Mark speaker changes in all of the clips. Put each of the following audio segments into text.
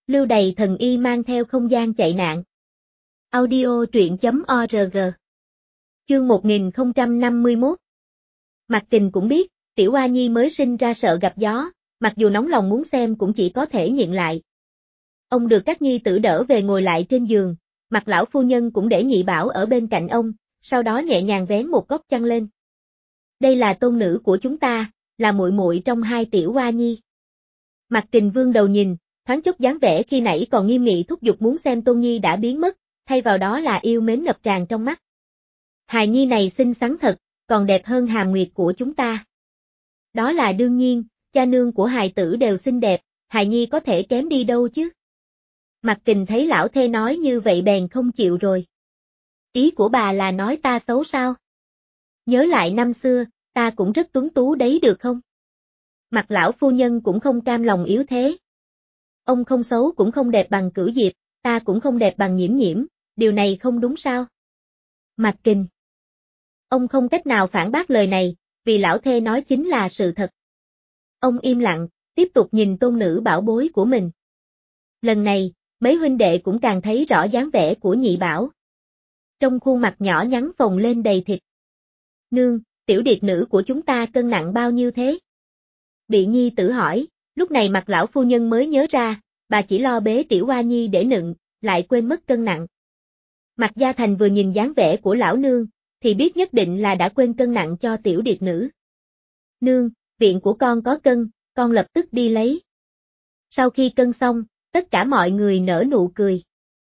Speaker 1: Lưu Đày thần y mang theo không gian chạy nạn. Audio truyện.org. Chương 1051. Mạc Kình cũng biết, tiểu Oa Nhi mới sinh ra sợ gặp gió, mặc dù nóng lòng muốn xem cũng chỉ có thể nhịn lại. Ông được các nhi tử đỡ về ngồi lại trên giường, Mạc lão phu nhân cũng để Nhị Bảo ở bên cạnh ông, sau đó nhẹ nhàng vén một góc chăn lên. Đây là tôn nữ của chúng ta, là muội muội trong hai tiểu Oa Nhi. Mạc Kình vương đầu nhìn, thoáng chốc dáng vẻ khi nãy còn nghiêm nghị thúc giục muốn xem Tôn Nhi đã biến mất, thay vào đó là yêu mến ngập tràn trong mắt. Hài Nhi này xinh xắn thật, còn đẹp hơn Hàm Nguyệt của chúng ta. Đó là đương nhiên, cha nương của hài tử đều xinh đẹp, Hài Nhi có thể kém đi đâu chứ. Mạc Kình thấy lão thê nói như vậy bèn không chịu rồi. Ý của bà là nói ta xấu sao? Nhớ lại năm xưa, ta cũng rất tuấn tú đấy được không? Mạc lão phu nhân cũng không cam lòng yếu thế. Ông không xấu cũng không đẹp bằng Cửu Diệp, ta cũng không đẹp bằng Nhiễm Nhiễm, điều này không đúng sao? Mạc Kình. Ông không cách nào phản bác lời này, vì lão thê nói chính là sự thật. Ông im lặng, tiếp tục nhìn tôn nữ bảo bối của mình. Lần này, mấy huynh đệ cũng càng thấy rõ dáng vẻ của Nhị Bảo. Trong khuôn mặt nhỏ nhắn phồng lên đầy thịt. Nương, tiểu điệt nữ của chúng ta cân nặng bao nhiêu thế? Bị nhi tử hỏi, lúc này Mạc lão phu nhân mới nhớ ra, bà chỉ lo bế tiểu Oa Nhi để nựng, lại quên mất cân nặng. Mạc Gia Thành vừa nhìn dáng vẻ của lão nương, thì biết nhất định là đã quên cân nặng cho tiểu điệt nữ. Nương, viện của con có cân, con lập tức đi lấy. Sau khi cân xong, tất cả mọi người nở nụ cười.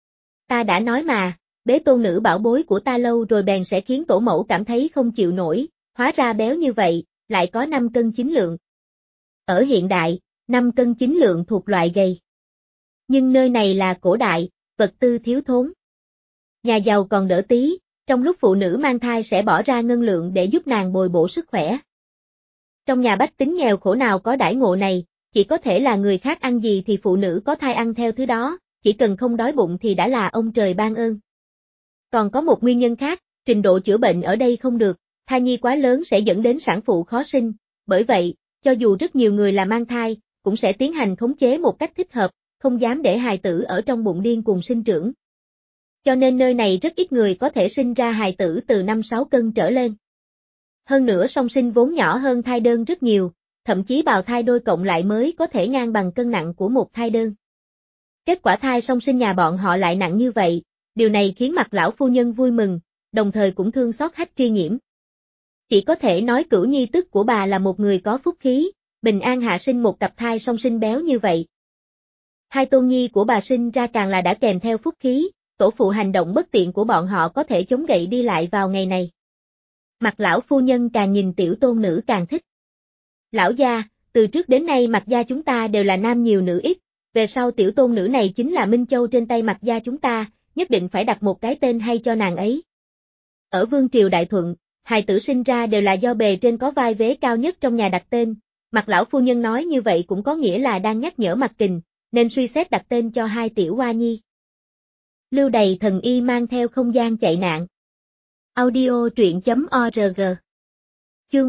Speaker 1: Ta đã nói mà, bế tôn nữ bảo bối của ta lâu rồi bèn sẽ khiến tổ mẫu cảm thấy không chịu nổi, hóa ra béo như vậy, lại có 5 cân 9 lượng. Ở hiện đại, 5 cân 9 lượng thuộc loại gầy. Nhưng nơi này là cổ đại, vật tư thiếu thốn. Nhà giàu còn đỡ tí, trong lúc phụ nữ mang thai sẽ bỏ ra ngân lượng để giúp nàng bồi bổ sức khỏe. Trong nhà bách tính nghèo khổ nào có đãi ngộ này, chỉ có thể là người khác ăn gì thì phụ nữ có thai ăn theo thứ đó, chỉ cần không đói bụng thì đã là ông trời ban ơn. Còn có một nguyên nhân khác, trình độ chữa bệnh ở đây không được, thai nhi quá lớn sẽ dẫn đến sản phụ khó sinh, bởi vậy, cho dù rất nhiều người là mang thai, cũng sẽ tiến hành khống chế một cách thích hợp, không dám để hài tử ở trong bụng điên cùng sinh trưởng. Cho nên nơi này rất ít người có thể sinh ra hài tử từ 5-6 cân trở lên. Hơn nữa song sinh vốn nhỏ hơn thai đơn rất nhiều, thậm chí bào thai đôi cộng lại mới có thể ngang bằng cân nặng của một thai đơn. Kết quả thai song sinh nhà bọn họ lại nặng như vậy, điều này khiến Mạc lão phu nhân vui mừng, đồng thời cũng thương xót Hách Tri Nhiễm. Chỉ có thể nói Cửu Nhi tức của bà là một người có phúc khí, bình an hạ sinh một cặp thai song sinh béo như vậy. Hai tôn nhi của bà sinh ra càng là đã kèm theo phúc khí, tổ phụ hành động bất tiện của bọn họ có thể chống gậy đi lại vào ngày này. Mạc lão phu nhân càng nhìn tiểu tôn nữ càng thích. Lão gia, từ trước đến nay Mạc gia chúng ta đều là nam nhiều nữ ít, về sau tiểu tôn nữ này chính là Minh Châu trên tay Mạc gia chúng ta, nhất định phải đặt một cái tên hay cho nàng ấy. Ở Vương triều Đại Thuận, hài tử sinh ra đều là do bề trên có vai vế cao nhất trong nhà đặt tên, Mạc lão phu nhân nói như vậy cũng có nghĩa là đang nhắc nhở Mạc Kình, nên suy xét đặt tên cho hai tiểu Oa Nhi. Lưu Đày thần y mang theo không gian chạy nạn. Audio truyện.org. Chương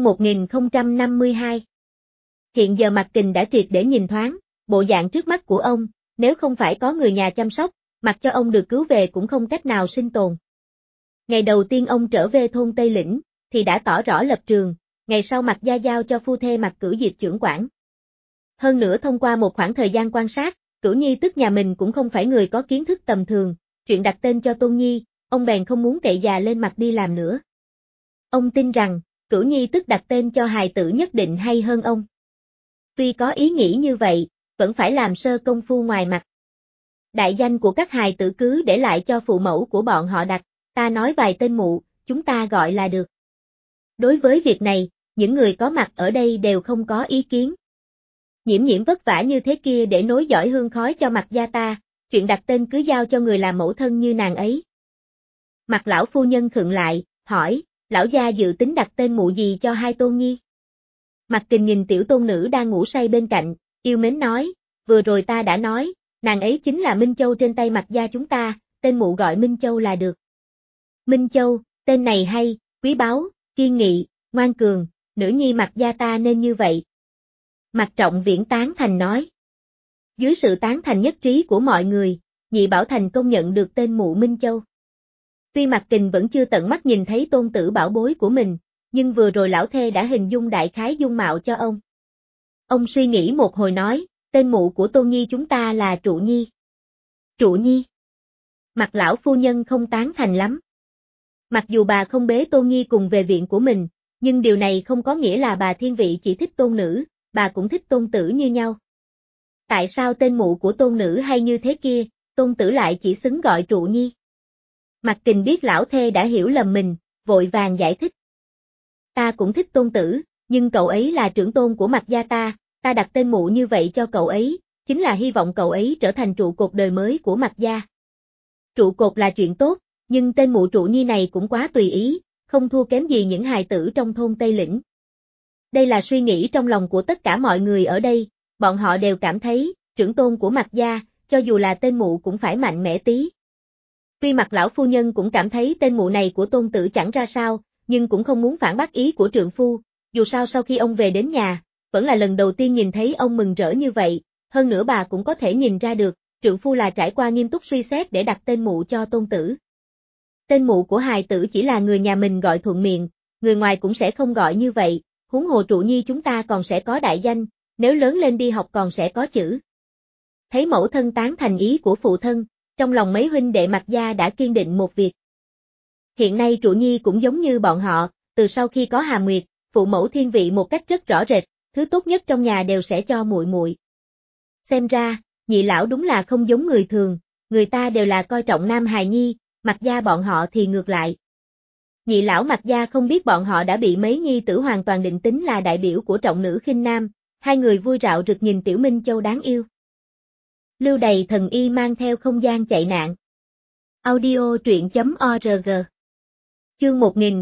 Speaker 1: 1052. Hiện giờ Mạc Kình đã triệt để nhìn thoáng, bộ dạng trước mắt của ông, nếu không phải có người nhà chăm sóc, mặc cho ông được cứu về cũng không cách nào sinh tồn. Ngày đầu tiên ông trở về thôn Tây Lĩnh, thì đã tỏ rõ lập trường, ngày sau Mạc gia giao cho phu thê Mạc Cửu Diệp chưởng quản. Hơn nữa thông qua một khoảng thời gian quan sát, Cửu Nhi tức nhà mình cũng không phải người có kiến thức tầm thường, chuyện đặt tên cho Tôn Nhi, ông bèn không muốn cậy già lên mặt đi làm nữa. Ông tin rằng, Cửu Nhi tức đặt tên cho hài tử nhất định hay hơn ông. Tuy có ý nghĩ như vậy, vẫn phải làm sơ công phu ngoài mặt. Đại danh của các hài tử cứ để lại cho phụ mẫu của bọn họ đặt, ta nói vài tên mụ, chúng ta gọi là được. Đối với việc này, những người có mặt ở đây đều không có ý kiến. Nhiễm Nhiễm vất vả như thế kia để nối dõi hương khói cho Mạc gia ta, chuyện đặt tên cứ giao cho người làm mẫu thân như nàng ấy. Mạc lão phu nhân khựng lại, hỏi, lão gia dự tính đặt tên mụ gì cho hai tôn nhi? Mạc Kình nhìn tiểu tôn nữ đang ngủ say bên cạnh, yêu mến nói, vừa rồi ta đã nói, nàng ấy chính là Minh Châu trên tay Mạc gia chúng ta, tên mụ gọi Minh Châu là được. Minh Châu, tên này hay, quý báu, kiên nghị, ngoan cường, nữ nhi Mạc gia ta nên như vậy. Mạc Trọng Viễn tán thành nói. Dưới sự tán thành nhất trí của mọi người, Nhị Bảo thành công nhận được tên mụ Minh Châu. Tuy Mạc Kình vẫn chưa tận mắt nhìn thấy tôn tử bảo bối của mình, nhưng vừa rồi lão thê đã hình dung đại khái dung mạo cho ông. Ông suy nghĩ một hồi nói, tên mụ của Tôn Nhi chúng ta là Trụ Nhi. Trụ Nhi. Mặt lão phu nhân không tán thành lắm. Mặc dù bà không bế Tôn Nhi cùng về viện của mình, nhưng điều này không có nghĩa là bà thiên vị chỉ thích tôn nữ, bà cũng thích tôn tử như nhau. Tại sao tên mụ của tôn nữ hay như thế kia, tôn tử lại chỉ xứng gọi Trụ Nhi? Mạc Kình biết lão thê đã hiểu lầm mình, vội vàng giải thích. Ta cũng thích tôn tử, nhưng cậu ấy là trưởng tôn của Mạc gia ta đặt tên mụ như vậy cho cậu ấy, chính là hy vọng cậu ấy trở thành trụ cột đời mới của Mạc gia. Trụ cột là chuyện tốt, nhưng tên mụ Trụ Nhi này cũng quá tùy ý, không thua kém gì những hài tử trong thôn Tây Lĩnh. Đây là suy nghĩ trong lòng của tất cả mọi người ở đây, bọn họ đều cảm thấy, trưởng tôn của Mạc gia, cho dù là tên mụ cũng phải mạnh mẽ tí. Tuy Mạc lão phu nhân cũng cảm thấy tên mụ này của tôn tử chẳng ra sao, nhưng cũng không muốn phản bác ý của trượng phu, dù sao sau khi ông về đến nhà, vẫn là lần đầu tiên nhìn thấy ông mừng rỡ như vậy, hơn nữa bà cũng có thể nhìn ra được, trượng phu là trải qua nghiêm túc suy xét để đặt tên mụ cho tôn tử. Tên mụ của hài tử chỉ là người nhà mình gọi thuận miệng, người ngoài cũng sẽ không gọi như vậy, huống hồ Trụ Nhi chúng ta còn sẽ có đại danh, nếu lớn lên đi học còn sẽ có chữ. Thấy mẫu thân tán thành ý của phụ thân, trong lòng mấy huynh đệ Mạc gia đã kiên định một việc. Hiện nay Trụ Nhi cũng giống như bọn họ, từ sau khi có Hà Nguyệt, phụ mẫu thiên vị một cách rất rõ rệt, thứ tốt nhất trong nhà đều sẽ cho muội muội. Xem ra, Nhị lão đúng là không giống người thường, người ta đều là coi trọng nam hài nhi, Mạc gia bọn họ thì ngược lại. Nhị lão Mạc gia không biết bọn họ đã bị mấy nhi tử hoàn toàn định tính là đại biểu của trọng nữ khinh nam, hai người vui rạo rực nhìn Tiểu Minh Châu đáng yêu. Lưu Đày thần y mang theo không gian chạy nạn. Audio truyện.org. Chương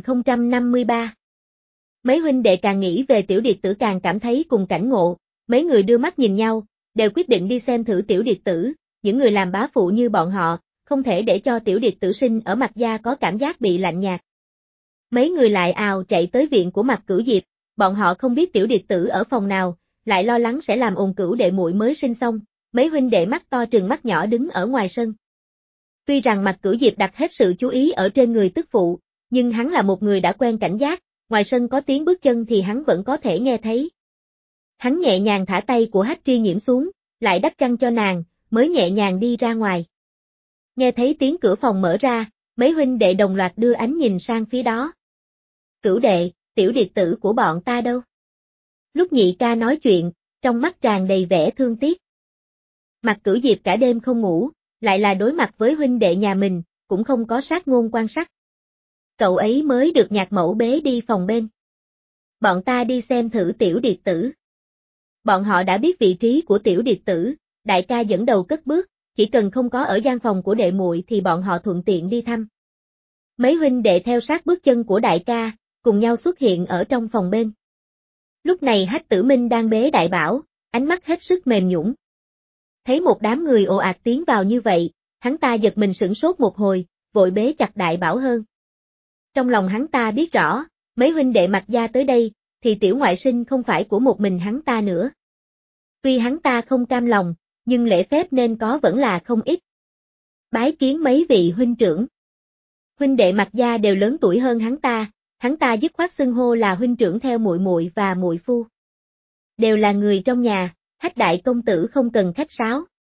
Speaker 1: 1053. Mấy huynh đệ càng nghĩ về Tiểu Điệt Tử càng cảm thấy cùng cảnh ngộ, mấy người đưa mắt nhìn nhau, đều quyết định đi xem thử Tiểu Điệt Tử, những người làm bá phụ như bọn họ, không thể để cho Tiểu Điệt Tử sinh ở Mạc gia có cảm giác bị lạnh nhạt. Mấy người lại ào chạy tới viện của Mạc Cửu Diệp, bọn họ không biết Tiểu Điệt Tử ở phòng nào, lại lo lắng sẽ làm ồn cửu đệ muội mới sinh xong, mấy huynh đệ mắt to trừng mắt nhỏ đứng ở ngoài sân. Tuy rằng Mạc Cửu Diệp đặt hết sự chú ý ở trên người tức phụ, nhưng hắn là một người đã quen cảnh giác, ngoài sân có tiếng bước chân thì hắn vẫn có thể nghe thấy. Hắn nhẹ nhàng thả tay của Hách Tri Nhiễm xuống, lại đắp chăn cho nàng, mới nhẹ nhàng đi ra ngoài. Nghe thấy tiếng cửa phòng mở ra, mấy huynh đệ đồng loạt đưa ánh nhìn sang phía đó. Cửu đệ, Tiểu Điệt Tử của bọn ta đâu? Lúc Nhị ca nói chuyện, trong mắt tràn đầy vẻ thương tiếc. Mạc Cửu Diệp cả đêm không ngủ, lại là đối mặt với huynh đệ nhà mình, cũng không có sát ngôn quan sát. Cậu ấy mới được nhạc mẫu bế đi phòng bên. Bọn ta đi xem thử Tiểu Điệt Tử. Bọn họ đã biết vị trí của Tiểu Điệt Tử, đại ca dẫn đầu cất bước, chỉ cần không có ở gian phòng của đệ muội thì bọn họ thuận tiện đi thăm. Mấy huynh đệ theo sát bước chân của đại ca, cùng nhau xuất hiện ở trong phòng bên. Lúc này Hách Tử Minh đang bế Đại Bảo, ánh mắt hết sức mềm nhũn. Thấy một đám người ồ ạt tiến vào như vậy, hắn ta giật mình sửng sốt một hồi, vội bế chặt Đại Bảo hơn. Trong lòng hắn ta biết rõ, mấy huynh đệ Mạc gia tới đây, thì tiểu ngoại sinh không phải của một mình hắn ta nữa. Tuy hắn ta không cam lòng, nhưng lễ phép nên có vẫn là không ít. Bái kiến mấy vị huynh trưởng. Huynh đệ Mạc gia đều lớn tuổi hơn hắn ta dứt khoát xưng hô là huynh trưởng theo muội muội và muội phu. Đều là người trong nhà, Hách đại công tử không cần khách sáo.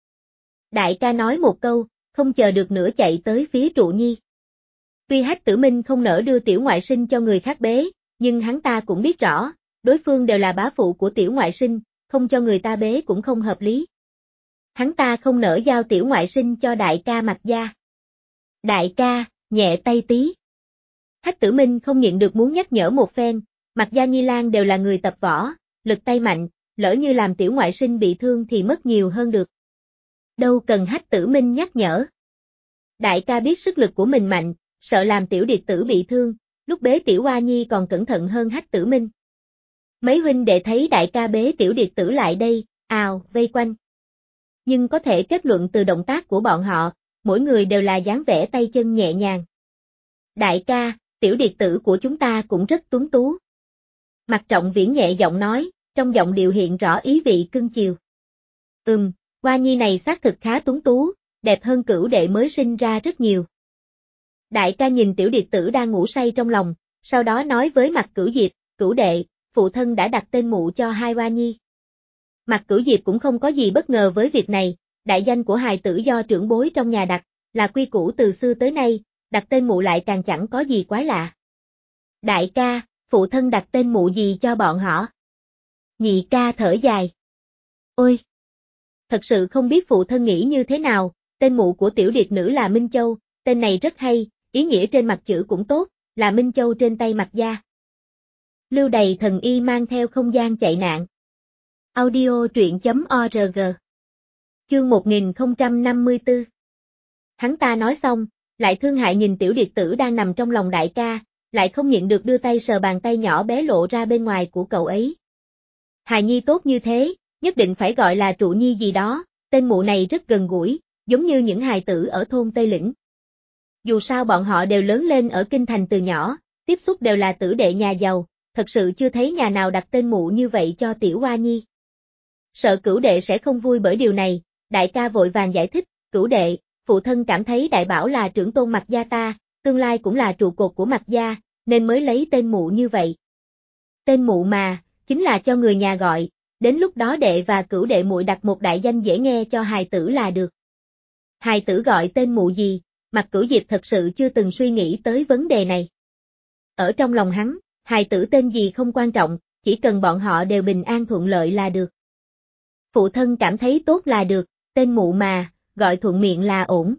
Speaker 1: Đại ca nói một câu, không chờ được nữa chạy tới phía Trụ Nhi. Tuy Hách Tử Minh không nỡ đưa tiểu ngoại sinh cho người khác bế, nhưng hắn ta cũng biết rõ, đối phương đều là bá phụ của tiểu ngoại sinh, không cho người ta bế cũng không hợp lý. Hắn ta không nỡ giao tiểu ngoại sinh cho đại ca Mạc gia. Đại ca, nhẹ tay tí. Hách Tử Minh không nhịn được muốn nhắc nhở một phen, Mạc gia Nhi Lan đều là người tập võ, lực tay mạnh, lỡ như làm tiểu ngoại sinh bị thương thì mất nhiều hơn được. Đâu cần Hách Tử Minh nhắc nhở. Đại ca biết sức lực của mình mạnh, sợ làm Tiểu Điệt Tử bị thương, lúc bế Tiểu Hoa Nhi còn cẩn thận hơn Hách Tử Minh. Mấy huynh đệ thấy đại ca bế Tiểu Điệt Tử lại đây, ào, vây quanh. Nhưng có thể kết luận từ động tác của bọn họ, mỗi người đều là dáng vẻ tay chân nhẹ nhàng. Đại ca, Tiểu Điệt Tử của chúng ta cũng rất tuấn tú. Mạc Trọng Viễn nhẹ giọng nói, trong giọng điệu hiện rõ ý vị cưng chiều. Hoa nhi này xác thực khá tuấn tú, đẹp hơn Cửu đệ mới sinh ra rất nhiều. Đại ca nhìn tiểu điệt tử đang ngủ say trong lòng, sau đó nói với Mạc Cửu Diệp, Cửu đệ, phụ thân đã đặt tên mụ cho hai Hoa nhi. Mạc Cửu Diệp cũng không có gì bất ngờ với việc này, đại danh của hài tử do trưởng bối trong nhà đặt, là quy củ từ xưa tới nay, đặt tên mụ lại càng chẳng có gì quái lạ. Đại ca, phụ thân đặt tên mụ gì cho bọn họ? Nhị ca thở dài. Ôi! Thật sự không biết phụ thân nghĩ như thế nào, tên mụ của tiểu điệt nữ là Minh Châu, tên này rất hay, ý nghĩa trên mặt chữ cũng tốt, là Minh Châu trên tay Mạc gia. Lưu Đầy Thần Y mang theo không gian chạy nạn. Audio truyện.org. Chương 1054. Hắn ta nói xong, lại thương hại nhìn tiểu điệt tử đang nằm trong lòng đại ca, lại không nhịn được đưa tay sờ bàn tay nhỏ bé lộ ra bên ngoài của cậu ấy. Hài nhi tốt như thế, nhất định phải gọi là Trụ Nhi gì đó, tên mụ này rất gần gũi, giống như những hài tử ở thôn Tây Lĩnh. Dù sao bọn họ đều lớn lên ở kinh thành từ nhỏ, tiếp xúc đều là tử đệ nhà giàu, thật sự chưa thấy nhà nào đặt tên mụ như vậy cho tiểu Hoa nhi. Sợ Cửu đệ sẽ không vui bởi điều này, đại ca vội vàng giải thích, Cửu đệ, phụ thân cảm thấy đại bảo là trưởng tôn Mạc gia ta, tương lai cũng là trụ cột của Mạc gia, nên mới lấy tên mụ như vậy. Tên mụ mà, chính là cho người nhà gọi, đến lúc đó đệ và Cửu đệ muội đặt một đại danh dễ nghe cho hài tử là được. Hài tử gọi tên mụ gì, Mạc Cửu Diệp thật sự chưa từng suy nghĩ tới vấn đề này. Ở trong lòng hắn, hài tử tên gì không quan trọng, chỉ cần bọn họ đều bình an thuận lợi là được. Phụ thân cảm thấy tốt là được, tên mụ mà, gọi thuận miệng là ổn.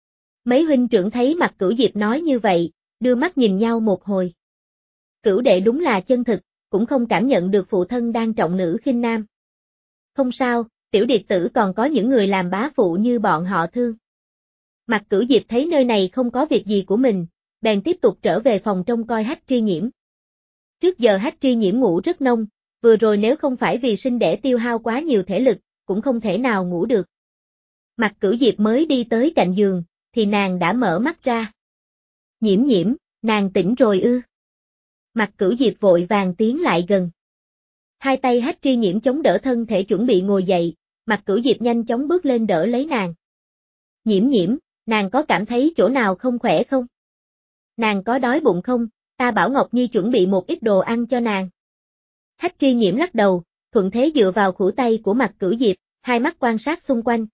Speaker 1: Mấy huynh trưởng thấy Mạc Cửu Diệp nói như vậy, đưa mắt nhìn nhau một hồi. Cửu đệ đúng là chân thực, cũng không cảm nhận được phụ thân đang trọng nữ khinh nam. Không sao, tiểu điệt tử còn có những người làm bá phụ như bọn họ thương. Mạc Cửu Diệp thấy nơi này không có việc gì của mình, bèn tiếp tục trở về phòng trông coi Hách Tri Nhiễm. Trước giờ Hách Tri Nhiễm ngủ rất nông, vừa rồi nếu không phải vì sinh đẻ tiêu hao quá nhiều thể lực, cũng không thể nào ngủ được. Mạc Cửu Diệp mới đi tới cạnh giường, thì nàng đã mở mắt ra. Nhiễm nhiễm, nàng tỉnh rồi ư? Mạc Cửu Diệp vội vàng tiến lại gần. Hai tay Hách Tri Nhiễm chống đỡ thân thể chuẩn bị ngồi dậy, Mạc Cửu Diệp nhanh chóng bước lên đỡ lấy nàng. Nhiễm nhiễm, nàng có cảm thấy chỗ nào không khỏe không? Nàng có đói bụng không? Ta bảo Ngọc Nhi chuẩn bị một ít đồ ăn cho nàng. Hách Tri Nhiễm lắc đầu, thuận thế dựa vào khuỷu tay của Mạc Cửu Diệp, hai mắt quan sát xung quanh.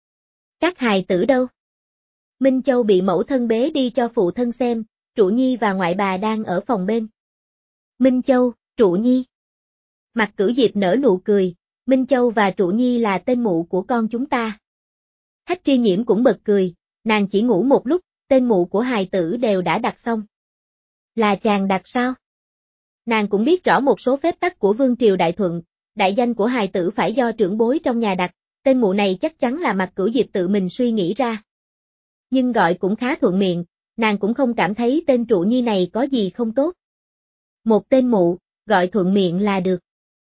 Speaker 1: Các hài tử đâu? Minh Châu bị mẫu thân bế đi cho phụ thân xem, Trụ Nhi và ngoại bà đang ở phòng bên. Minh Châu, Trụ Nhi. Mạc Cửu Diệp nở nụ cười, Minh Châu và Trụ Nhi là tên mụ của con chúng ta. Hách Tri Nhiễm cũng bật cười, nàng chỉ ngủ một lúc, tên mụ của hài tử đều đã đặt xong. Là chàng đặt sao? Nàng cũng biết rõ một số phép tắc của Vương Triều Đại Thuận, đại danh của hài tử phải do trưởng bối trong nhà đặt, tên mụ này chắc chắn là Mạc Cửu Diệp tự mình suy nghĩ ra. Nhưng gọi cũng khá thuận miệng, nàng cũng không cảm thấy tên Trụ Nhi này có gì không tốt. Một tên mụ, gọi thuận miệng là được.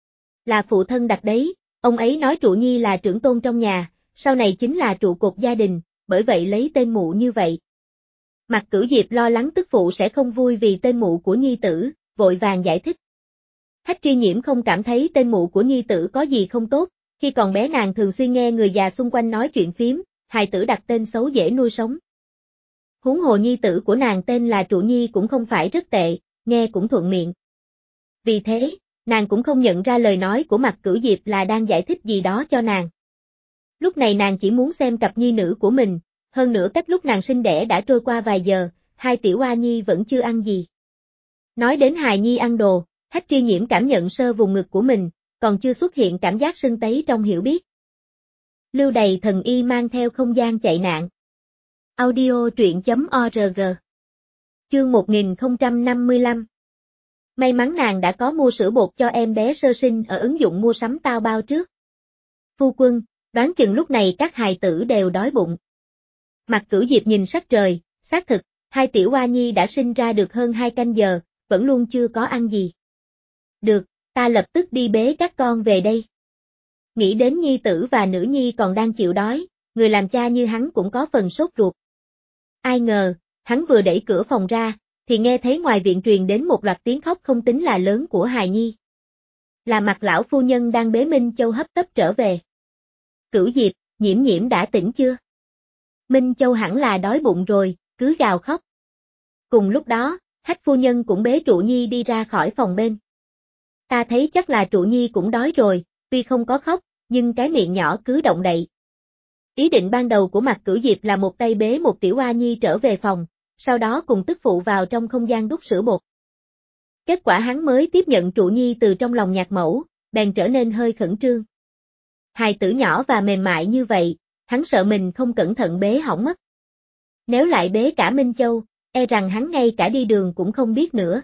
Speaker 1: Là phụ thân đặt đấy, ông ấy nói Trụ Nhi là trưởng tôn trong nhà, sau này chính là trụ cột gia đình, bởi vậy lấy tên mụ như vậy. Mạc Cửu Diệp lo lắng tức phụ sẽ không vui vì tên mụ của nhi tử, vội vàng giải thích. Hách Tri Nhiễm không cảm thấy tên mụ của nhi tử có gì không tốt, khi còn bé nàng thường xuyên nghe người già xung quanh nói chuyện phiếm, hài tử đặt tên xấu dễ nuôi sống. Huống hồ nhi tử của nàng tên là Trụ Nhi cũng không phải rất tệ, nghe cũng thuận miệng. Vì thế, nàng cũng không nhận ra lời nói của Mạc Cửu Diệp là đang giải thích gì đó cho nàng. Lúc này nàng chỉ muốn xem cặp nhi nữ của mình, hơn nữa cách lúc nàng sinh đẻ đã trôi qua vài giờ, hai tiểu Hoa nhi vẫn chưa ăn gì. Nói đến hài nhi ăn đồ, Hách Tri Nhiễm cảm nhận sơ vùng ngực của mình, còn chưa xuất hiện cảm giác sưng tấy trong hiểu biết. Lưu Đầy Thần Y mang theo không gian chạy nạn. Audio truyện.org. Chương 1055. May mắn nàng đã có mua sữa bột cho em bé sơ sinh ở ứng dụng mua sắm tao bao trước. Phu quân, đoán chừng lúc này các hài tử đều đói bụng. Mạc Cửu Diệp nhìn sắc trời, xác thực, hai tiểu Hoa nhi đã sinh ra được hơn 2 canh giờ, vẫn luôn chưa có ăn gì. Được, ta lập tức đi bế các con về đây. Nghĩ đến nhi tử và nữ nhi còn đang chịu đói, người làm cha như hắn cũng có phần sốt ruột. Ai ngờ, hắn vừa đẩy cửa phòng ra, thì nghe thấy ngoài viện truyền đến một loạt tiếng khóc không tính là lớn của hài nhi. Là Mạc lão phu nhân đang bế Minh Châu hấp tấp trở về. Cửu Diệp, Nhiễm Nhiễm đã tỉnh chưa? Minh Châu hẳn là đói bụng rồi, cứ gào khóc. Cùng lúc đó, Hách phu nhân cũng bế Trụ Nhi đi ra khỏi phòng bên. Ta thấy chắc là Trụ Nhi cũng đói rồi, tuy không có khóc, nhưng cái miệng nhỏ cứ động đậy. Ý định ban đầu của Mạc Cửu Diệp là một tay bế một tiểu oa nhi trở về phòng, sau đó cùng tức phụ vào trong không gian đút sữa bột. Kết quả hắn mới tiếp nhận Trụ Nhi từ trong lòng nhạc mẫu, bèn trở nên hơi khẩn trương. Hài tử nhỏ và mềm mại như vậy, hắn sợ mình không cẩn thận bế hỏng mất. Nếu lại bế cả Minh Châu, e rằng hắn ngay cả đi đường cũng không biết nữa.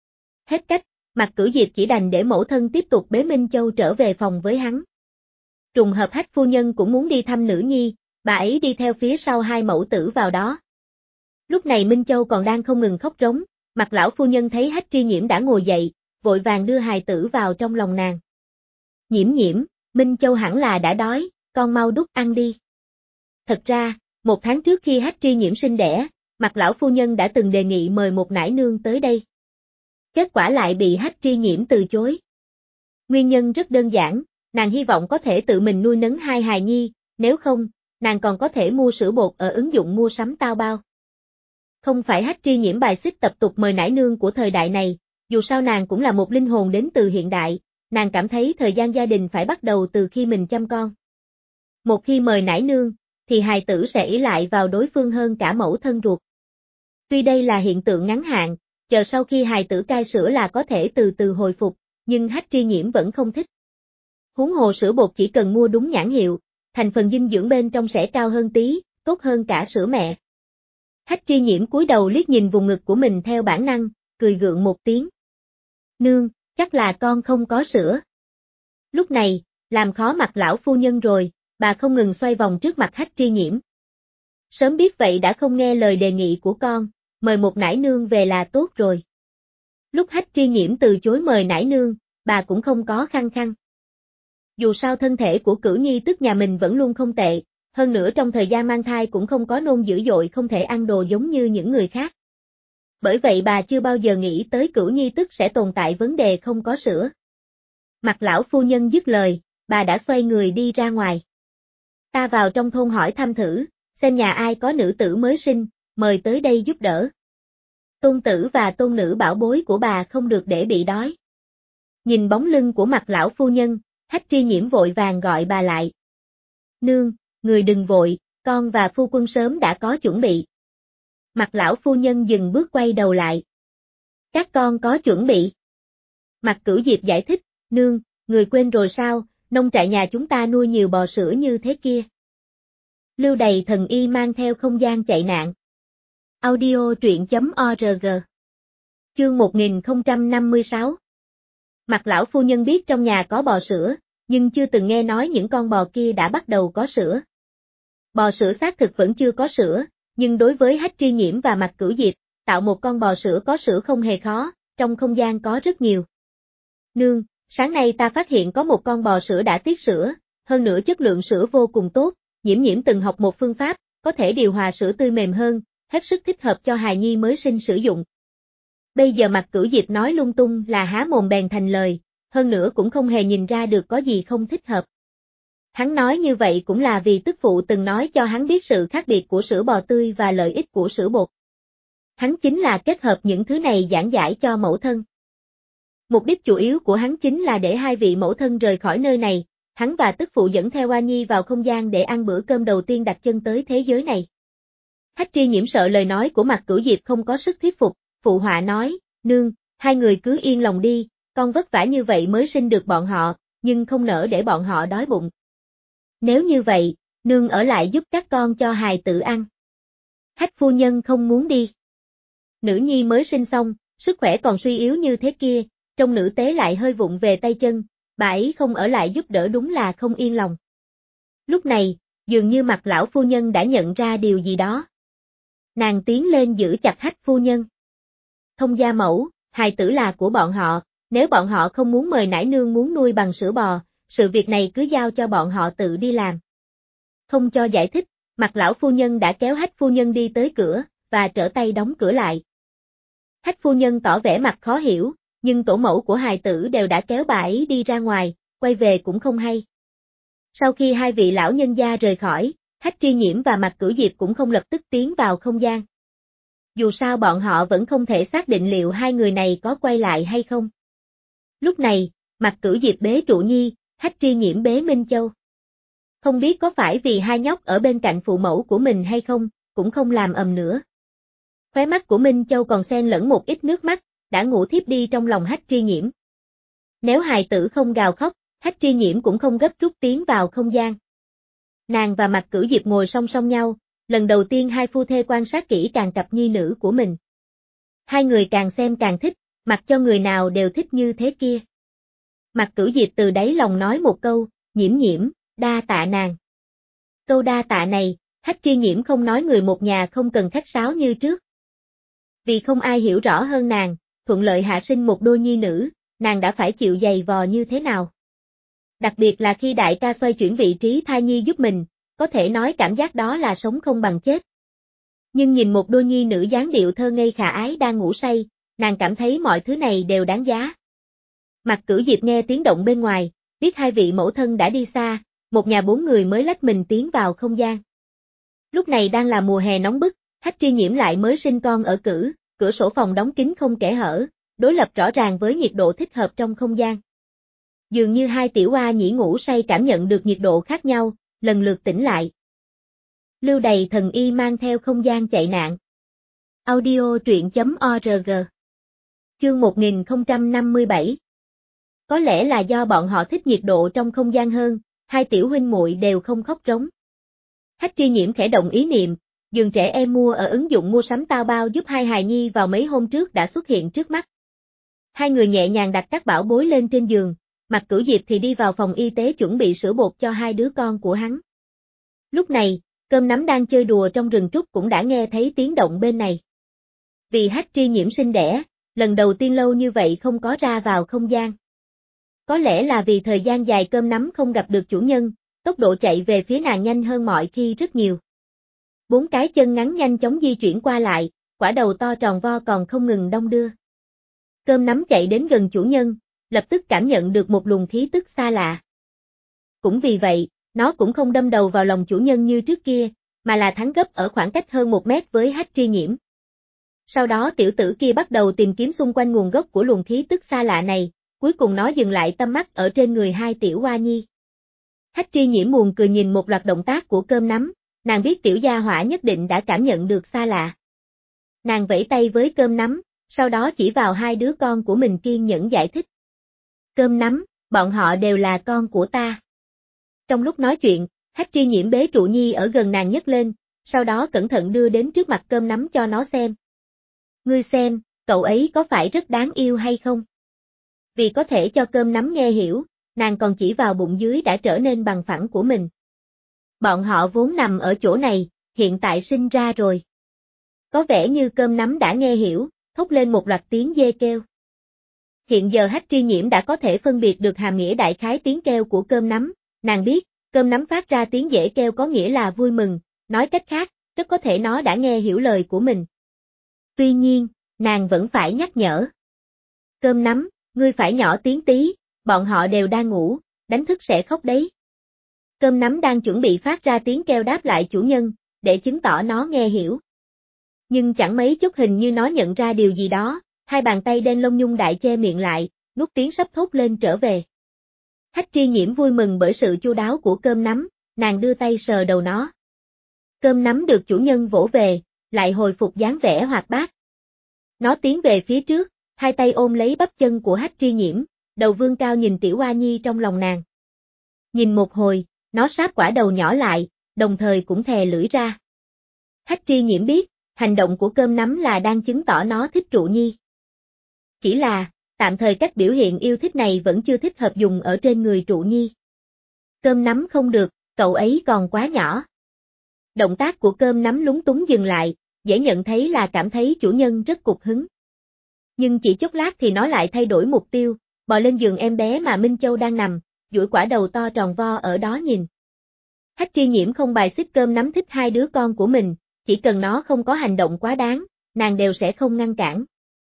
Speaker 1: Hết cách, Mạc Cửu Diệp chỉ đành để mẫu thân tiếp tục bế Minh Châu trở về phòng với hắn. Trùng hợp Hách phu nhân cũng muốn đi thăm nữ nhi, bà ấy đi theo phía sau hai mẫu tử vào đó. Lúc này Minh Châu còn đang không ngừng khóc rống, Mạc lão phu nhân thấy Hách Tri Nhiễm đã ngồi dậy, vội vàng đưa hài tử vào trong lòng nàng. Nhiễm Nhiễm, Minh Châu hẳn là đã đói, con mau đút ăn đi. Thật ra, 1 tháng trước khi Hách Tri Nhiễm sinh đẻ, Mạc lão phu nhân đã từng đề nghị mời một nải nương tới đây. Kết quả lại bị Hách Tri Nhiễm từ chối. Nguyên nhân rất đơn giản, nàng hy vọng có thể tự mình nuôi nấng hai hài nhi, nếu không, nàng còn có thể mua sữa bột ở ứng dụng mua sắm Taobao. Không phải Hách Tri Nhiễm bài xích tập tục mời nải nương của thời đại này, dù sao nàng cũng là một linh hồn đến từ hiện đại, nàng cảm thấy thời gian gia đình phải bắt đầu từ khi mình chăm con. Một khi mời nải nương, thì hài tử sẽ ỷ lại vào đối phương hơn cả mẫu thân ruột. Tuy đây là hiện tượng ngắn hạn, chờ sau khi hài tử cai sữa là có thể từ từ hồi phục, nhưng Hách Tri Nhiễm vẫn không thích. Huống hồ sữa bột chỉ cần mua đúng nhãn hiệu, thành phần dinh dưỡng bên trong sẽ cao hơn tí, tốt hơn cả sữa mẹ. Hách Tri Nhiễm cúi đầu liếc nhìn vùng ngực của mình theo bản năng, cười gượng một tiếng. Nương, chắc là con không có sữa. Lúc này, làm khó mặt lão phu nhân rồi, bà không ngừng xoay vòng trước mặt Hách Tri Nhiễm. Sớm biết vậy đã không nghe lời đề nghị của con, mời một nải nương về là tốt rồi. Lúc Hách Tri Nhiễm từ chối mời nải nương, bà cũng không có khăng khăng. Dù sao thân thể của Cửu Nhi tức nhà mình vẫn luôn không tệ, hơn nữa trong thời gian mang thai cũng không có nôn dữ dội không thể ăn đồ giống như những người khác. Bởi vậy bà chưa bao giờ nghĩ tới Cửu Nhi tức sẽ tồn tại vấn đề không có sữa. Mặt lão phu nhân dứt lời, bà đã xoay người đi ra ngoài. Ta vào trong thôn hỏi thăm thử, xem nhà ai có nữ tử mới sinh, mời tới đây giúp đỡ. Tôn tử và tôn nữ bảo bối của bà không được để bị đói. Nhìn bóng lưng của mặt lão phu nhân, Hách Tri Nhiễm vội vàng gọi bà lại. Nương, người đừng vội, con và phu quân sớm đã có chuẩn bị. Mặt lão phu nhân dừng bước quay đầu lại. Các con có chuẩn bị. Mặt Cửu Diệp giải thích, nương, người quên rồi sao, nông trại nhà chúng ta nuôi nhiều bò sữa như thế kia. Lưu Đầy Thần Y mang theo không gian chạy nạn. Audio truyện.org. Chương 1056. Mặt lão phu nhân biết trong nhà có bò sữa, nhưng chưa từng nghe nói những con bò kia đã bắt đầu có sữa. Bò sữa xác thực vẫn chưa có sữa, nhưng đối với Hách Tri Nhiễm và Mạc Cửu Diệp, tạo một con bò sữa có sữa không hề khó, trong không gian có rất nhiều. Nương, sáng nay ta phát hiện có một con bò sữa đã tiết sữa, hơn nữa chất lượng sữa vô cùng tốt, Nhiễm Nhiễm từng học một phương pháp, có thể điều hòa sữa tươi mềm hơn, hết sức thích hợp cho hài nhi mới sinh sử dụng. Bây giờ Mạc Cửu Diệp nói lung tung là há mồm bèn thành lời, hơn nữa cũng không hề nhìn ra được có gì không thích hợp. Hắn nói như vậy cũng là vì tức phụ từng nói cho hắn biết sự khác biệt của sữa bò tươi và lợi ích của sữa bột. Hắn chính là kết hợp những thứ này giảng giải cho mẫu thân. Mục đích chủ yếu của hắn chính là để hai vị mẫu thân rời khỏi nơi này, hắn và tức phụ dẫn theo Oa Nhi vào không gian để ăn bữa cơm đầu tiên đặt chân tới thế giới này. Hách Tri Nhiễm sợ lời nói của Mạc Cửu Diệp không có sức thuyết phục, phụ họa nói, nương, hai người cứ yên lòng đi, con vất vả như vậy mới sinh được bọn họ, nhưng không nỡ để bọn họ đói bụng. Nếu như vậy, nương ở lại giúp các con cho hài tử ăn. Hách phu nhân không muốn đi. Nữ nhi mới sinh xong, sức khỏe còn suy yếu như thế kia, trong nữ tế lại hơi vụng về tay chân, bà ấy không ở lại giúp đỡ đúng là không yên lòng. Lúc này, dường như mặt lão phu nhân đã nhận ra điều gì đó. Nàng tiến lên giữ chặt Hách phu nhân. Thông gia mẫu, hài tử là của bọn họ, nếu bọn họ không muốn mời nải nương muốn nuôi bằng sữa bò, sự việc này cứ giao cho bọn họ tự đi làm. Không cho giải thích, mặt lão phu nhân đã kéo Hách phu nhân đi tới cửa, và trở tay đóng cửa lại. Hách phu nhân tỏ vẻ mặt khó hiểu, nhưng tổ mẫu của hài tử đều đã kéo bà ấy đi ra ngoài, quay về cũng không hay. Sau khi hai vị lão nhân gia rời khỏi, Hách Tri Nhiễm và Mạc Cửu Diệp cũng không lập tức tiến vào không gian. Dù sao bọn họ vẫn không thể xác định liệu hai người này có quay lại hay không. Lúc này, Mạc Cửu Diệp bế Trụ Nhi, Hách Tri Nhiễm bế Minh Châu. Không biết có phải vì hai nhóc ở bên cạnh phụ mẫu của mình hay không, cũng không làm ầm nữa. Khóe mắt của Minh Châu còn xen lẫn một ít nước mắt, đã ngủ thiếp đi trong lòng Hách Tri Nhiễm. Nếu hài tử không gào khóc, Hách Tri Nhiễm cũng không gấp rút tiến vào không gian. Nàng và Mạc Cửu Diệp ngồi song song nhau, lần đầu tiên hai phu thê quan sát kỹ càng cặp nhi nữ của mình. Hai người càng xem càng thích, mặc cho người nào đều thích như thế kia. Mạc Cửu Diệp từ đáy lòng nói một câu, Nhiễm Nhiễm, đa tạ nàng. Câu đa tạ này, Hách Tri Nhiễm không nói người một nhà không cần khách sáo như trước. Vì không ai hiểu rõ hơn nàng, thuận lợi hạ sinh một đôi nhi nữ, nàng đã phải chịu giày vò như thế nào. Đặc biệt là khi đại ca xoay chuyển vị trí thai nhi giúp mình, có thể nói cảm giác đó là sống không bằng chết. Nhưng nhìn một đôi nhi nữ dáng điệu thơ ngây khả ái đang ngủ say, nàng cảm thấy mọi thứ này đều đáng giá. Mạc Cửu Diệp nghe tiếng động bên ngoài, biết hai vị mẫu thân đã đi xa, một nhà bốn người mới lách mình tiến vào không gian. Lúc này đang là mùa hè nóng bức, Hách Tri Nhiễm lại mới sinh con ở cữ, cửa sổ phòng đóng kín không kẽ hở, đối lập rõ ràng với nhiệt độ thích hợp trong không gian. Dường như hai tiểu oa nhĩ ngủ say cảm nhận được nhiệt độ khác nhau, lần lượt tỉnh lại. Lưu Đầy Thần Y mang theo không gian chạy nạn. Audio truyện.org. Chương 1057. Có lẽ là do bọn họ thích nhiệt độ trong không gian hơn, hai tiểu huynh muội đều không khóc rống. Hách Tri Nhiễm khẽ động ý niệm, giường trẻ em mua ở ứng dụng mua sắm tao bao giúp hai hài nhi vào mấy hôm trước đã xuất hiện trước mắt. Hai người nhẹ nhàng đặt các bảo bối lên trên giường, Mạc Cửu Diệp thì đi vào phòng y tế chuẩn bị sữa bột cho hai đứa con của hắn. Lúc này, Cơm Nắm đang chơi đùa trong rừng trúc cũng đã nghe thấy tiếng động bên này. Vì Hách Tri Nhiễm sinh đẻ, lần đầu tiên lâu như vậy không có ra vào không gian. Có lẽ là vì thời gian dài Cơm Nắm không gặp được chủ nhân, tốc độ chạy về phía nàng nhanh hơn mọi khi rất nhiều. Bốn cái chân ngắn nhanh chóng di chuyển qua lại, quả đầu to tròn vo còn không ngừng đong đưa. Cơm Nắm chạy đến gần chủ nhân, lập tức cảm nhận được một luồng khí tức xa lạ. Cũng vì vậy, nó cũng không đâm đầu vào lòng chủ nhân như trước kia, mà là thắng gấp ở khoảng cách hơn 1 mét với Hách Tri Nhiễm. Sau đó tiểu tử kia bắt đầu tìm kiếm xung quanh nguồn gốc của luồng khí tức xa lạ này, cuối cùng nó dừng lại tâm mắt ở trên người hai tiểu oa nhi. Hách Tri Nhiễm buồn cười nhìn một loạt động tác của Cơm Nắm, nàng biết tiểu gia hỏa nhất định đã cảm nhận được xa lạ. Nàng vẫy tay với Cơm Nắm, sau đó chỉ vào hai đứa con của mình kiên nhẫn giải thích. Cơm Nắm, bọn họ đều là con của ta. Trong lúc nói chuyện, Hách Tri Nhiễm bế Trụ Nhi ở gần nàng nhấc lên, sau đó cẩn thận đưa đến trước mặt Cơm Nắm cho nó xem. Ngươi xem, cậu ấy có phải rất đáng yêu hay không? Vì có thể cho Cơm Nắm nghe hiểu, nàng còn chỉ vào bụng dưới đã trở nên bằng phẳng của mình. Bọn họ vốn nằm ở chỗ này, hiện tại sinh ra rồi. Có vẻ như Cơm Nắm đã nghe hiểu, thốt lên một loạt tiếng dê kêu. Hiện giờ Hách Tri Nhiễm đã có thể phân biệt được hàm nghĩa đại khái tiếng kêu của Cơm Nắm, nàng biết, Cơm Nắm phát ra tiếng dễ kêu có nghĩa là vui mừng, nói cách khác, rất có thể nó đã nghe hiểu lời của mình. Tuy nhiên, nàng vẫn phải nhắc nhở. Cơm Nắm, ngươi phải nhỏ tiếng tí, bọn họ đều đang ngủ, đánh thức sẽ khóc đấy. Cơm Nắm đang chuẩn bị phát ra tiếng kêu đáp lại chủ nhân, để chứng tỏ nó nghe hiểu. Nhưng chẳng mấy chốc hình như nó nhận ra điều gì đó, hai bàn tay đen lông nhung đại che miệng lại, nuốt tiếng sắp thốt lên trở về. Hách Tri Nhiễm vui mừng bởi sự chu đáo của Cơm Nắm, nàng đưa tay sờ đầu nó. Cơm Nắm được chủ nhân vỗ về, lại hồi phục dáng vẻ hoạt bát. Nó tiến về phía trước, hai tay ôm lấy bắp chân của Hách Tri Nhiễm, đầu vươn cao nhìn tiểu oa nhi trong lòng nàng. Nhìn một hồi, nó sáp quả đầu nhỏ lại, đồng thời cũng thè lưỡi ra. Hách Tri Nhiễm biết, hành động của Cơm Nắm là đang chứng tỏ nó thích Trụ Nhi. Chỉ là, tạm thời cách biểu hiện yêu thích này vẫn chưa thích hợp dùng ở trên người Trụ Nhi. Cơm Nắm không được, cậu ấy còn quá nhỏ. Động tác của Cơm Nắm lúng túng dừng lại, dễ nhận thấy là cảm thấy chủ nhân rất cục hứng. Nhưng chỉ chốc lát thì nó lại thay đổi mục tiêu, bò lên giường em bé mà Minh Châu đang nằm, duỗi quả đầu to tròn vo ở đó nhìn. Hách Tri Nhiễm không bài xích Cơm Nắm thích hai đứa con của mình, chỉ cần nó không có hành động quá đáng, nàng đều sẽ không ngăn cản.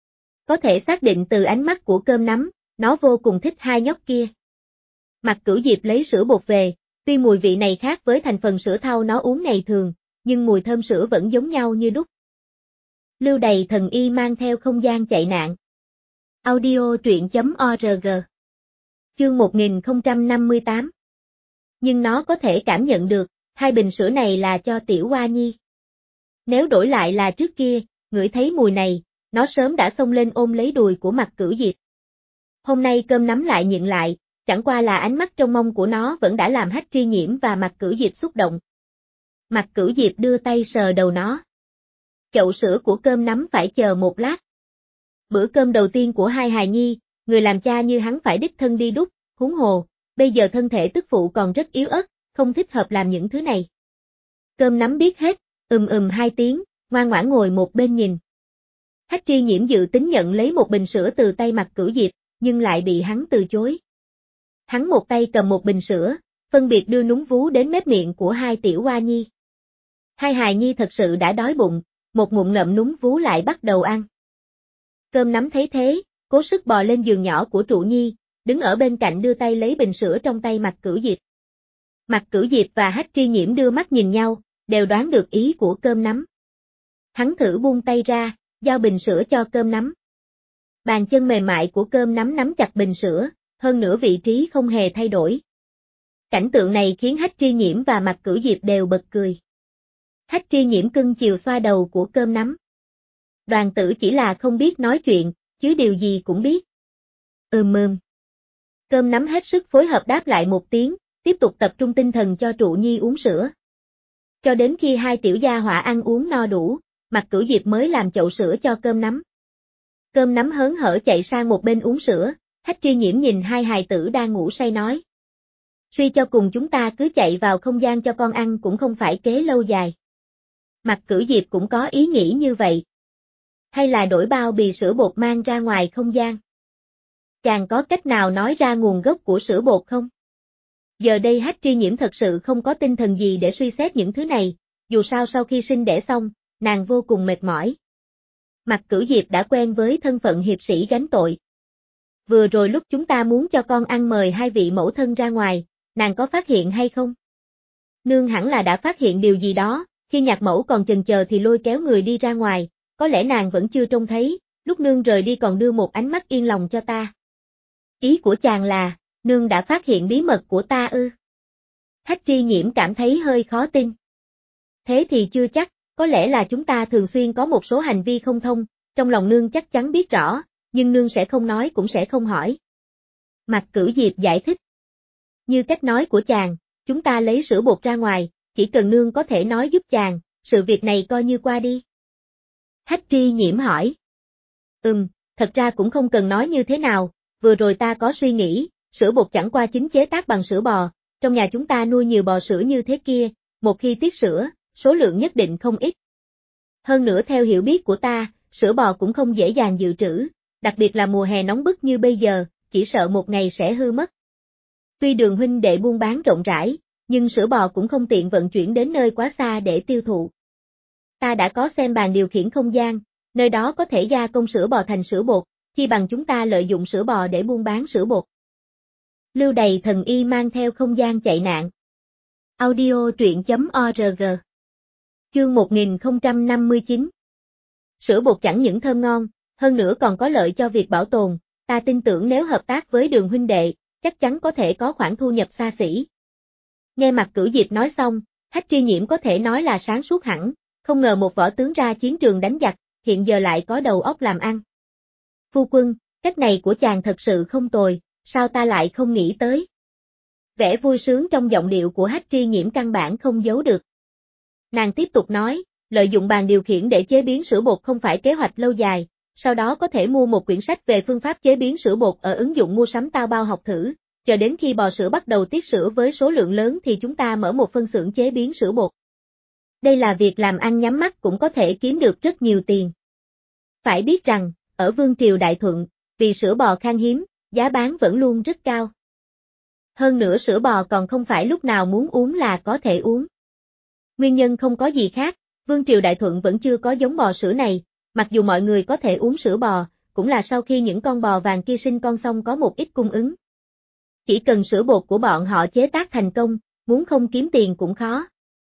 Speaker 1: Có thể xác định từ ánh mắt của Cơm Nắm, nó vô cùng thích hai nhóc kia. Mạc Cửu Diệp lấy sữa bột về, Tuy mùi vị này khác với thành phần sữa thau nó uống ngày thường, nhưng mùi thơm sữa vẫn giống nhau như đúc. Lưu đày thần y mang theo không gian chạy nạn. Audio truyện.org. Chương 1058. Nhưng nó có thể cảm nhận được, hai bình sữa này là cho Tiểu Hoa Nhi. Nếu đổi lại là trước kia, ngửi thấy mùi này, nó sớm đã xông lên ôm lấy đùi của Mạc Cửu Diệp. Hôm nay cơm nắm lại nhịn lại, chẳng qua là ánh mắt trông mong của nó vẫn đã làm Hách Tri Nhiễm và Mạc Cửu Diệp xúc động. Mạc Cửu Diệp đưa tay sờ đầu nó. Chậu sữa của cơm nắm phải chờ một lát. Bữa cơm đầu tiên của hai hài nhi, người làm cha như hắn phải đích thân đi đút, huống hồ, bây giờ thân thể tức phụ còn rất yếu ớt, không thích hợp làm những thứ này. Cơm nắm biết hết, hai tiếng, ngoan ngoãn ngồi một bên nhìn. Hách Tri Nhiễm dự tính nhận lấy một bình sữa từ tay Mạc Cửu Diệp, nhưng lại bị hắn từ chối. Hắn một tay cầm một bình sữa, phân biệt đưa núm vú đến mép miệng của hai Tiểu Hoa Nhi. Hai hài nhi thật sự đã đói bụng, một ngụm ngậm núm vú lại bắt đầu ăn. Cơm nắm thấy thế, cố sức bò lên giường nhỏ của Trụ Nhi, đứng ở bên cạnh đưa tay lấy bình sữa trong tay Mạc Cửu Diệp. Mạc Cửu Diệp và Hách Tri Nhiễm đưa mắt nhìn nhau, đều đoán được ý của cơm nắm. Hắn thử buông tay ra, giao bình sữa cho cơm nắm. Bàn chân mềm mại của cơm nắm nắm chặt bình sữa, hơn nữa vị trí không hề thay đổi. Cảnh tượng này khiến Hách Tri Nhiễm và Mạc Cửu Diệp đều bật cười. Hách Tri Nhiễm cưng chiều xoa đầu của cơm nắm. Đoàn tử chỉ là không biết nói chuyện, chứ điều gì cũng biết. Cơm nắm hết sức phối hợp đáp lại một tiếng, tiếp tục tập trung tinh thần cho Trụ Nhi uống sữa. Cho đến khi hai tiểu gia hỏa ăn uống no đủ, Mạc Cửu Diệp mới làm chậu sữa cho cơm nắm. Cơm nắm hớn hở chạy sang một bên uống sữa, Hách Tri Nhiễm nhìn hai hài tử đang ngủ say nói. Suy cho cùng chúng ta cứ chạy vào không gian cho con ăn cũng không phải kế lâu dài. Mạc Cửu Diệp cũng có ý nghĩ như vậy. Hay là đổi bao bì sữa bột mang ra ngoài không gian? Chàng có cách nào nói ra nguồn gốc của sữa bột không? Giờ đây Hách Tri Nhiễm thật sự không có tinh thần gì để suy xét những thứ này, dù sao sau khi sinh đẻ xong, nàng vô cùng mệt mỏi. Mạc Cửu Diệp đã quen với thân phận hiệp sĩ gánh tội. Vừa rồi lúc chúng ta muốn cho con ăn mời hai vị mẫu thân ra ngoài, nàng có phát hiện hay không? Nương hẳn là đã phát hiện điều gì đó, khi nhạc mẫu còn chần chờ thì lôi kéo người đi ra ngoài, có lẽ nàng vẫn chưa trông thấy, lúc nương rời đi còn đưa một ánh mắt yên lòng cho ta. Ý của chàng là, nương đã phát hiện bí mật của ta ư? Hách Tri Nhiễm cảm thấy hơi khó tin. Thế thì chưa chắc, có lẽ là chúng ta thường xuyên có một số hành vi không thông, trong lòng nương chắc chắn biết rõ, nhưng nương sẽ không nói cũng sẽ không hỏi. Mạc Cửu Diệp giải thích. Như cách nói của chàng, chúng ta lấy sữa bột ra ngoài, chỉ cần nương có thể nói giúp chàng, sự việc này coi như qua đi. Hách Tri Nhiễm hỏi. Thật ra cũng không cần nói như thế nào, vừa rồi ta có suy nghĩ, sữa bột chẳng qua chính chế tác bằng sữa bò, trong nhà chúng ta nuôi nhiều bò sữa như thế kia, một khi tiết sữa, số lượng nhất định không ít. Hơn nữa theo hiểu biết của ta, sữa bò cũng không dễ dàng dự trữ, đặc biệt là mùa hè nóng bức như bây giờ, chỉ sợ một ngày sẽ hư mất. Tuy Đường huynh đệ buôn bán rộng rãi, nhưng sữa bò cũng không tiện vận chuyển đến nơi quá xa để tiêu thụ. Ta đã có xem bàn điều khiển không gian, nơi đó có thể gia công sữa bò thành sữa bột, chi bằng chúng ta lợi dụng sữa bò để buôn bán sữa bột. Lưu đày thần y mang theo không gian chạy nạn. Audio truyện.org. Chương 1059. Sữa bột chẳng những thơm ngon, hơn nữa còn có lợi cho việc bảo tồn, ta tin tưởng nếu hợp tác với Đường huynh đệ, chắc chắn có thể có khoản thu nhập xa xỉ. Nghe Mạc Cửu Diệp nói xong, Hách Tri Nhiễm có thể nói là sáng suốt hẳn, không ngờ một võ tướng ra chiến trường đánh giặc, hiện giờ lại có đầu óc làm ăn. Phu quân, cách này của chàng thật sự không tồi, sao ta lại không nghĩ tới? Vẻ vui sướng trong giọng điệu của Hách Tri Nhiễm căn bản không giấu được. Nàng tiếp tục nói, lợi dụng bàn điều khiển để chế biến sữa bột không phải kế hoạch lâu dài, sau đó có thể mua một quyển sách về phương pháp chế biến sữa bột ở ứng dụng mua sắm Tao Bao học thử, chờ đến khi bò sữa bắt đầu tiết sữa với số lượng lớn thì chúng ta mở một phân xưởng chế biến sữa bột. Đây là việc làm ăn nhắm mắt cũng có thể kiếm được rất nhiều tiền. Phải biết rằng, ở Vương triều Đại Thuận, vì sữa bò khan hiếm, giá bán vẫn luôn rất cao. Hơn nữa sữa bò còn không phải lúc nào muốn uống là có thể uống. Nguyên nhân không có gì khác, Vương triều Đại Thuận vẫn chưa có giống bò sữa này, mặc dù mọi người có thể uống sữa bò, cũng là sau khi những con bò vàng kia sinh con xong có một ít cung ứng. Chỉ cần sữa bột của bọn họ chế tác thành công, muốn không kiếm tiền cũng khó.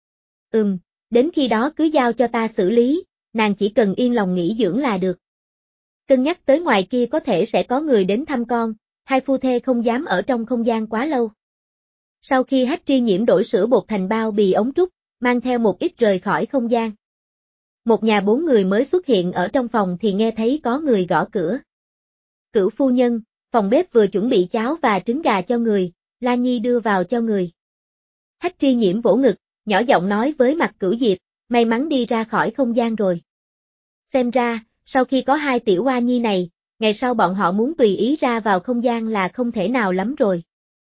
Speaker 1: Đến khi đó cứ giao cho ta xử lý, nàng chỉ cần yên lòng nghỉ dưỡng là được. Cân nhắc tới ngoài kia có thể sẽ có người đến thăm con, hai phu thê không dám ở trong không gian quá lâu. Sau khi Hách Tri Nhiễm đổi sữa bột thành bao bì ống trúc, mang theo một ít rời khỏi không gian. Một nhà 4 người mới xuất hiện ở trong phòng thì nghe thấy có người gõ cửa. Cửu phu nhân, phòng bếp vừa chuẩn bị cháo và trứng gà cho người, La Nhi đưa vào cho người. Hách Tri Nhiễm vỗ ngực, nhỏ giọng nói với Mạc Cửu Diệp, may mắn đi ra khỏi không gian rồi. Xem ra, sau khi có hai tiểu oa nhi này, ngày sau bọn họ muốn tùy ý ra vào không gian là không thể nào lắm rồi.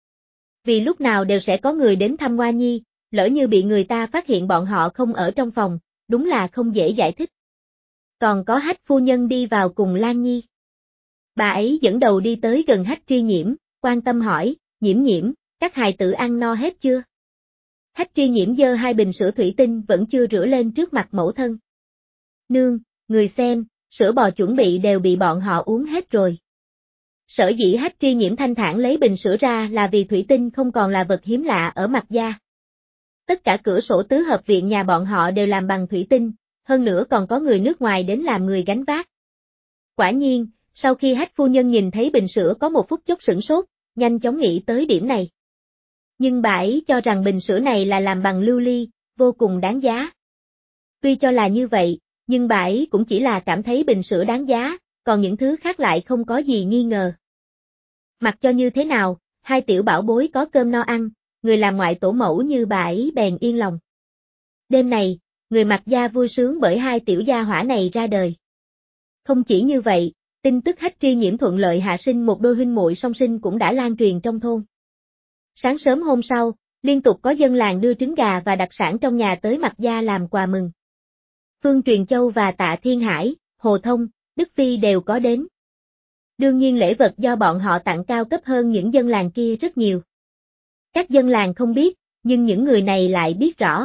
Speaker 1: Vì lúc nào đều sẽ có người đến thăm oa nhi, lỡ như bị người ta phát hiện bọn họ không ở trong phòng, đúng là không dễ giải thích. Còn có Hách phu nhân đi vào cùng Lan Nhi. Bà ấy dẫn đầu đi tới gần Hách Tri Nhiễm, quan tâm hỏi, Nhiễm Nhiễm, các hài tử ăn no hết chưa? Hách Tri Nhiễm giơ hai bình sữa thủy tinh vẫn chưa rửa lên trước mặt mẫu thân. Nương, người xem, sữa bò chuẩn bị đều bị bọn họ uống hết rồi. Sở dĩ Hách Tri Nhiễm thanh thản lấy bình sữa ra là vì thủy tinh không còn là vật hiếm lạ ở Mạc gia. Tất cả cửa sổ tứ hợp viện nhà bọn họ đều làm bằng thủy tinh, hơn nữa còn có người nước ngoài đến làm người gánh vác. Quả nhiên, sau khi Hách phu nhân nhìn thấy bình sữa có một phút chốc sửng sốt, nhanh chóng nghĩ tới điểm này. Nhưng bà ấy cho rằng bình sữa này là làm bằng lưu ly, vô cùng đáng giá. Tuy cho là như vậy, nhưng bà ấy cũng chỉ là cảm thấy bình sữa đáng giá, còn những thứ khác lại không có gì nghi ngờ. Mặc cho như thế nào, hai tiểu bảo bối có cơm no ăn, người làm ngoại tổ mẫu như bà ấy bèn yên lòng. Đêm này, người Mạc gia vui sướng bởi hai tiểu gia hỏa này ra đời. Không chỉ như vậy, tin tức Hách Tri Nhiễm thuận lợi hạ sinh một đôi huynh muội song sinh cũng đã lan truyền trong thôn. Sáng sớm hôm sau, liên tục có dân làng đưa trứng gà và đặc sản trong nhà tới Mạc gia làm quà mừng. Phương Truyền Châu và Tạ Thiên Hải, Hồ Thông, Đức Phi đều có đến. Đương nhiên lễ vật do bọn họ tặng cao cấp hơn những dân làng kia rất nhiều. Các dân làng không biết, nhưng những người này lại biết rõ.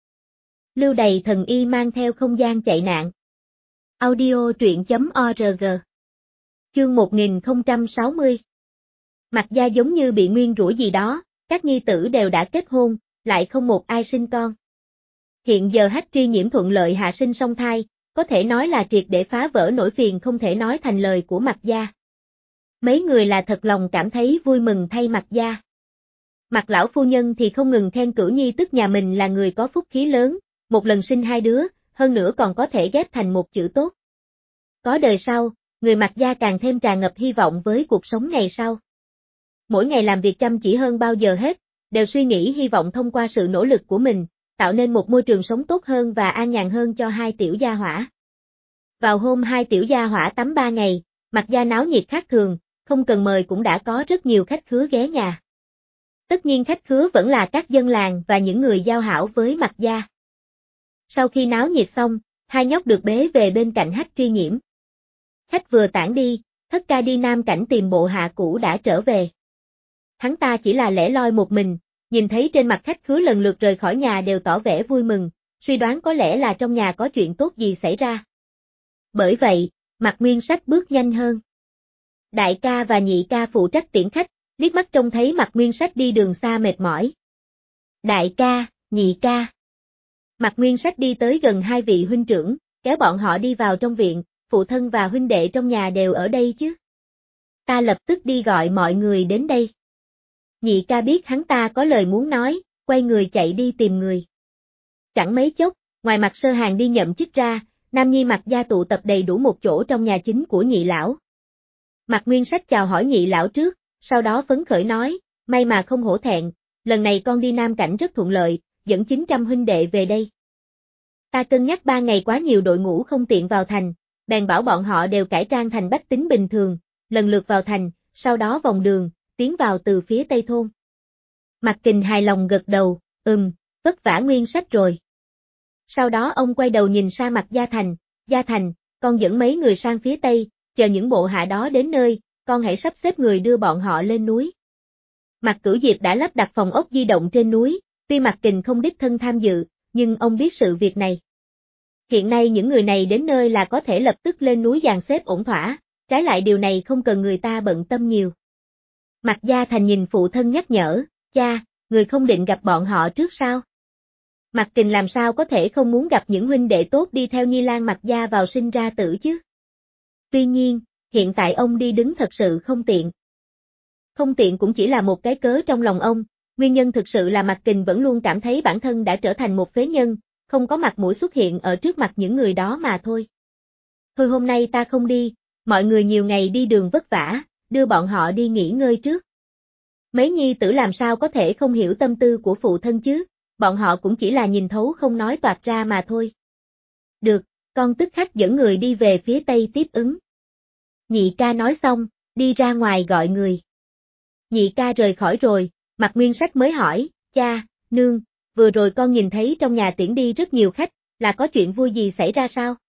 Speaker 1: Lưu Đầy Thần Y mang theo không gian chạy nạn. Audio truyện.org. Chương 1060. Mạc gia giống như bị nguyên rủa gì đó, các nhi tử đều đã kết hôn, lại không một ai sinh con. Hiện giờ Hách Tri Nhiễm thuận lợi hạ sinh song thai, có thể nói là triệt để phá vỡ nỗi phiền không thể nói thành lời của Mạc gia. Mấy người là thật lòng cảm thấy vui mừng thay Mạc gia. Mạc lão phu nhân thì không ngừng khen Cửu Nhi tức nhà mình là người có phúc khí lớn, một lần sinh hai đứa, hơn nữa còn có thể ghép thành một chữ tốt. Có đời sau, người Mạc gia càng thêm tràn ngập hy vọng với cuộc sống ngày sau. Mỗi ngày làm việc chăm chỉ hơn bao giờ hết, đều suy nghĩ hy vọng thông qua sự nỗ lực của mình, tạo nên một môi trường sống tốt hơn và an nhàn hơn cho hai tiểu gia hỏa. Vào hôm hai tiểu gia hỏa tắm 3 ngày, Mạc gia náo nhiệt khác thường, không cần mời cũng đã có rất nhiều khách khứa ghé nhà. Tất nhiên khách khứa vẫn là các dân làng và những người giao hảo với Mạc gia. Sau khi náo nhiệt xong, hai nhóc được bế về bên cạnh Hách Tri Nhiễm. Khách vừa tản đi, Thất ca đi Nam Cảnh tìm bộ hạ cũ đã trở về. Hắn ta chỉ là lẻ loi một mình, nhìn thấy trên mặt khách khứa lần lượt rời khỏi nhà đều tỏ vẻ vui mừng, suy đoán có lẽ là trong nhà có chuyện tốt gì xảy ra. Bởi vậy, Mạc Nguyên Sách bước nhanh hơn. Đại ca và nhị ca phụ trách tiễn khách, liếc mắt trông thấy Mạc Nguyên Sách đi đường xa mệt mỏi. Đại ca, nhị ca. Mạc Nguyên Sách đi tới gần hai vị huynh trưởng, kéo bọn họ đi vào trong viện, phụ thân và huynh đệ trong nhà đều ở đây chứ. Ta lập tức đi gọi mọi người đến đây. Nhị ca biết hắn ta có lời muốn nói, quay người chạy đi tìm người. Chẳng mấy chốc, ngoài Mạc Sơ Hàng đi nhậm chức ra, Nam Nhi Mạc gia tụ tập đầy đủ một chỗ trong nhà chính của nhị lão. Mạc Nguyên Sách chào hỏi nhị lão trước, sau đó phấn khởi nói, may mà không hổ thẹn, lần này con đi Nam Cảnh rất thuận lợi, dẫn 900 huynh đệ về đây. Ta cân nhắc 3 ngày quá nhiều đội ngũ không tiện vào thành, bèn bảo bọn họ đều cải trang thành bách tính bình thường, lần lượt vào thành, sau đó vòng đường, tiến vào từ phía tây thôn. Mạc Kình hài lòng gật đầu, vất vả Nguyên Sách rồi. Sau đó ông quay đầu nhìn sang mặt Gia Thành, con dẫn mấy người sang phía tây, chờ những bộ hạ đó đến nơi, con hãy sắp xếp người đưa bọn họ lên núi. Mạc Cửu Diệp đã lắp đặt phòng ốc di động trên núi, tuy Mạc Kình không đích thân tham dự, nhưng ông biết sự việc này. Hiện nay những người này đến nơi là có thể lập tức lên núi dàn xếp ổn thỏa, trái lại điều này không cần người ta bận tâm nhiều. Mạc Gia Thành nhìn phụ thân nhắc nhở, cha, người không định gặp bọn họ trước sao? Mạc Kình làm sao có thể không muốn gặp những huynh đệ tốt đi theo Nhi Lan Mạc gia vào sinh ra tử chứ? Tuy nhiên, hiện tại ông đi đứng thật sự không tiện. Không tiện cũng chỉ là một cái cớ trong lòng ông, nguyên nhân thực sự là Mạc Kình vẫn luôn cảm thấy bản thân đã trở thành một phế nhân, không có mặt mũi xuất hiện ở trước mặt những người đó mà thôi. Thôi hôm nay ta không đi, mọi người nhiều ngày đi đường vất vả, đưa bọn họ đi nghỉ ngơi trước. Mấy nhi tử làm sao có thể không hiểu tâm tư của phụ thân chứ, bọn họ cũng chỉ là nhìn thấu không nói toạc ra mà thôi. Được, con tức khắc dẫn người đi về phía tây tiếp ứng. Nhị ca nói xong, đi ra ngoài gọi người. Nhị ca rời khỏi rồi, Mạc Nguyên Sách mới hỏi, cha, nương, vừa rồi con nhìn thấy trong nhà tiễn đi rất nhiều khách, là có chuyện vui gì xảy ra sao?